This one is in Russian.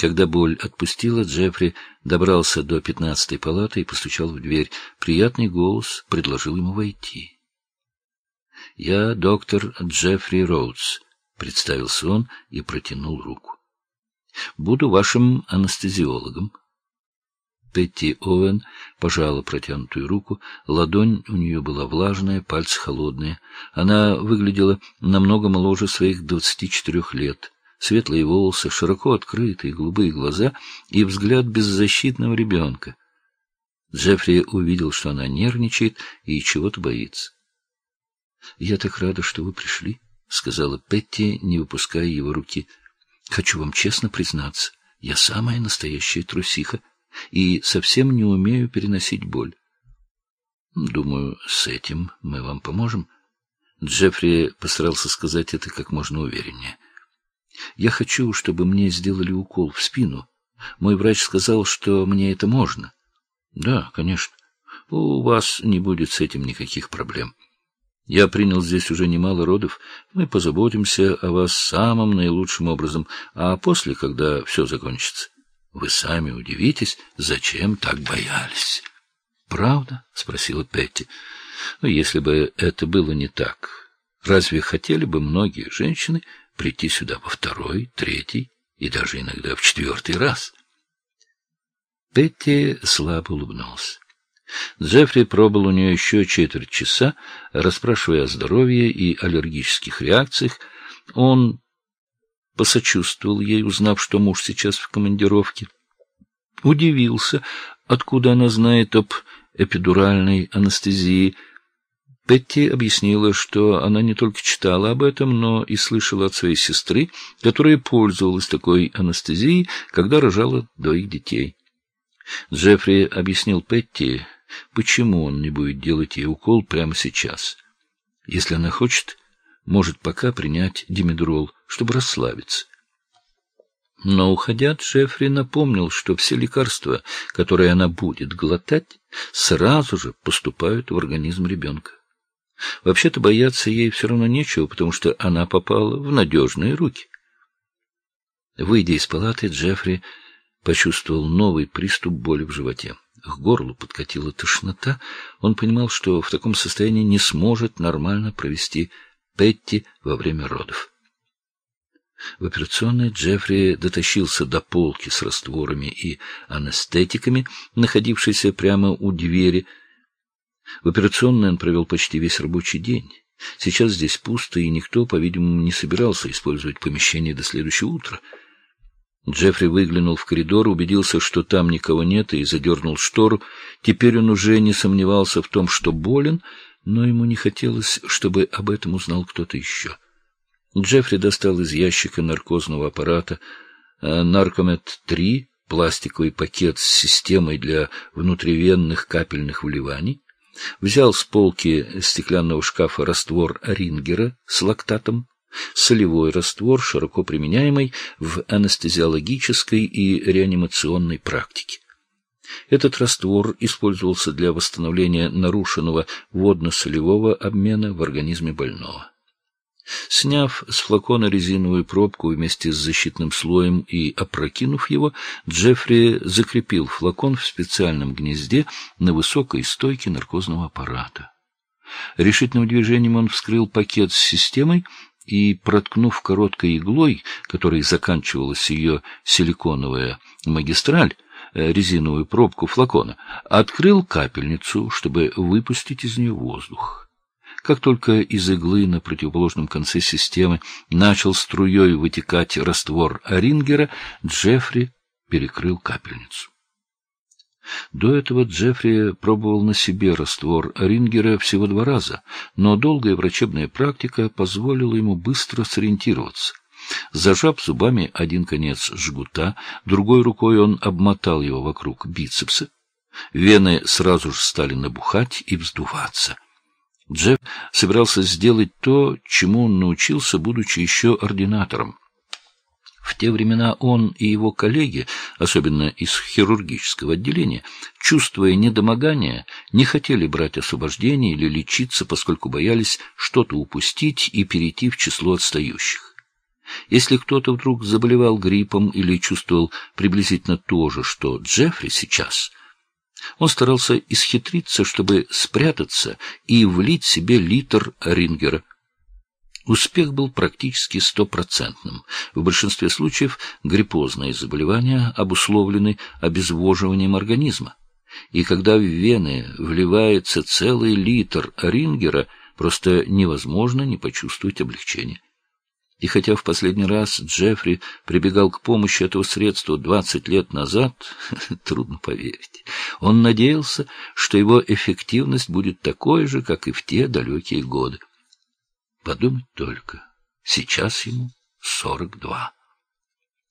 Когда боль отпустила, Джеффри добрался до 15-й палаты и постучал в дверь. Приятный голос предложил ему войти. — Я доктор Джеффри Роудс, — представился он и протянул руку. — Буду вашим анестезиологом. Петти Оуэн пожала протянутую руку. Ладонь у нее была влажная, пальцы холодные. Она выглядела намного моложе своих 24 лет. Светлые волосы, широко открытые голубые глаза и взгляд беззащитного ребенка. Джеффри увидел, что она нервничает и чего-то боится. — Я так рада, что вы пришли, — сказала Петти, не выпуская его руки. — Хочу вам честно признаться, я самая настоящая трусиха и совсем не умею переносить боль. — Думаю, с этим мы вам поможем. Джеффри постарался сказать это как можно увереннее. — Я хочу, чтобы мне сделали укол в спину. Мой врач сказал, что мне это можно. — Да, конечно. У вас не будет с этим никаких проблем. Я принял здесь уже немало родов. Мы позаботимся о вас самым наилучшим образом, а после, когда все закончится, вы сами удивитесь, зачем так боялись. — Правда? — спросила Петти. — Ну, если бы это было не так, разве хотели бы многие женщины прийти сюда во второй, третий и даже иногда в 4-й раз? Петти слабо улыбнулся. Джеффри пробыл у нее еще 4 часа, расспрашивая о здоровье и аллергических реакциях. Он посочувствовал ей, узнав, что муж сейчас в командировке. Удивился, откуда она знает об эпидуральной анестезии. Петти объяснила, что она не только читала об этом, но и слышала от своей сестры, которая пользовалась такой анестезией, когда рожала 2 детей. Джеффри объяснил Петти, почему он не будет делать ей укол прямо сейчас. Если она хочет, может пока принять димедрол, чтобы расслабиться. Но, уходя, Джеффри напомнил, что все лекарства, которые она будет глотать, сразу же поступают в организм ребенка. Вообще-то бояться ей все равно нечего, потому что она попала в надежные руки. Выйдя из палаты, Джеффри почувствовал новый приступ боли в животе. К горлу подкатила тошнота. Он понимал, что в таком состоянии не сможет нормально провести Петти во время родов. В операционной Джеффри дотащился до полки с растворами и анестетиками, находившейся прямо у двери. В операционной он провел почти весь рабочий день. Сейчас здесь пусто, и никто, по-видимому, не собирался использовать помещение до следующего утра. Джеффри выглянул в коридор, убедился, что там никого нет, и задернул штору. Теперь он уже не сомневался в том, что болен, но ему не хотелось, чтобы об этом узнал кто-то еще. Джеффри достал из ящика наркозного аппарата Наркомед-3, пластиковый пакет с системой для внутривенных капельных вливаний, взял с полки стеклянного шкафа раствор Рингера с лактатом, солевой раствор, широко применяемый в анестезиологической и реанимационной практике. Этот раствор использовался для восстановления нарушенного водно-солевого обмена в организме больного. Сняв с флакона резиновую пробку вместе с защитным слоем и опрокинув его, Джеффри закрепил флакон в специальном гнезде на высокой стойке наркозного аппарата. Решительным движением он вскрыл пакет с системой и, проткнув короткой иглой, которой заканчивалась ее силиконовая магистраль, резиновую пробку флакона, открыл капельницу, чтобы выпустить из нее воздух. Как только из иглы на противоположном конце системы начал струей вытекать раствор Рингера, Джеффри перекрыл капельницу. До этого Джеффри пробовал на себе раствор Рингера всего 2 раза, но долгая врачебная практика позволила ему быстро сориентироваться. Зажав зубами один конец жгута, другой рукой он обмотал его вокруг бицепса. Вены сразу же стали набухать и вздуваться. Джефф собирался сделать то, чему он научился, будучи еще ординатором. В те времена он и его коллеги, особенно из хирургического отделения, чувствуя недомогание, не хотели брать освобождение или лечиться, поскольку боялись что-то упустить и перейти в число отстающих. Если кто-то вдруг заболевал гриппом или чувствовал приблизительно то же, что Джеффри сейчас, он старался исхитриться, чтобы спрятаться и влить себе литр Рингера. Успех был практически стопроцентным. В большинстве случаев гриппозные заболевания обусловлены обезвоживанием организма. И когда в вены вливается целый литр Рингера, просто невозможно не почувствовать облегчения. И хотя в последний раз Джеффри прибегал к помощи этого средства 20 лет назад, трудно поверить, он надеялся, что его эффективность будет такой же, как и в те далекие годы. Подумать только, сейчас ему 42.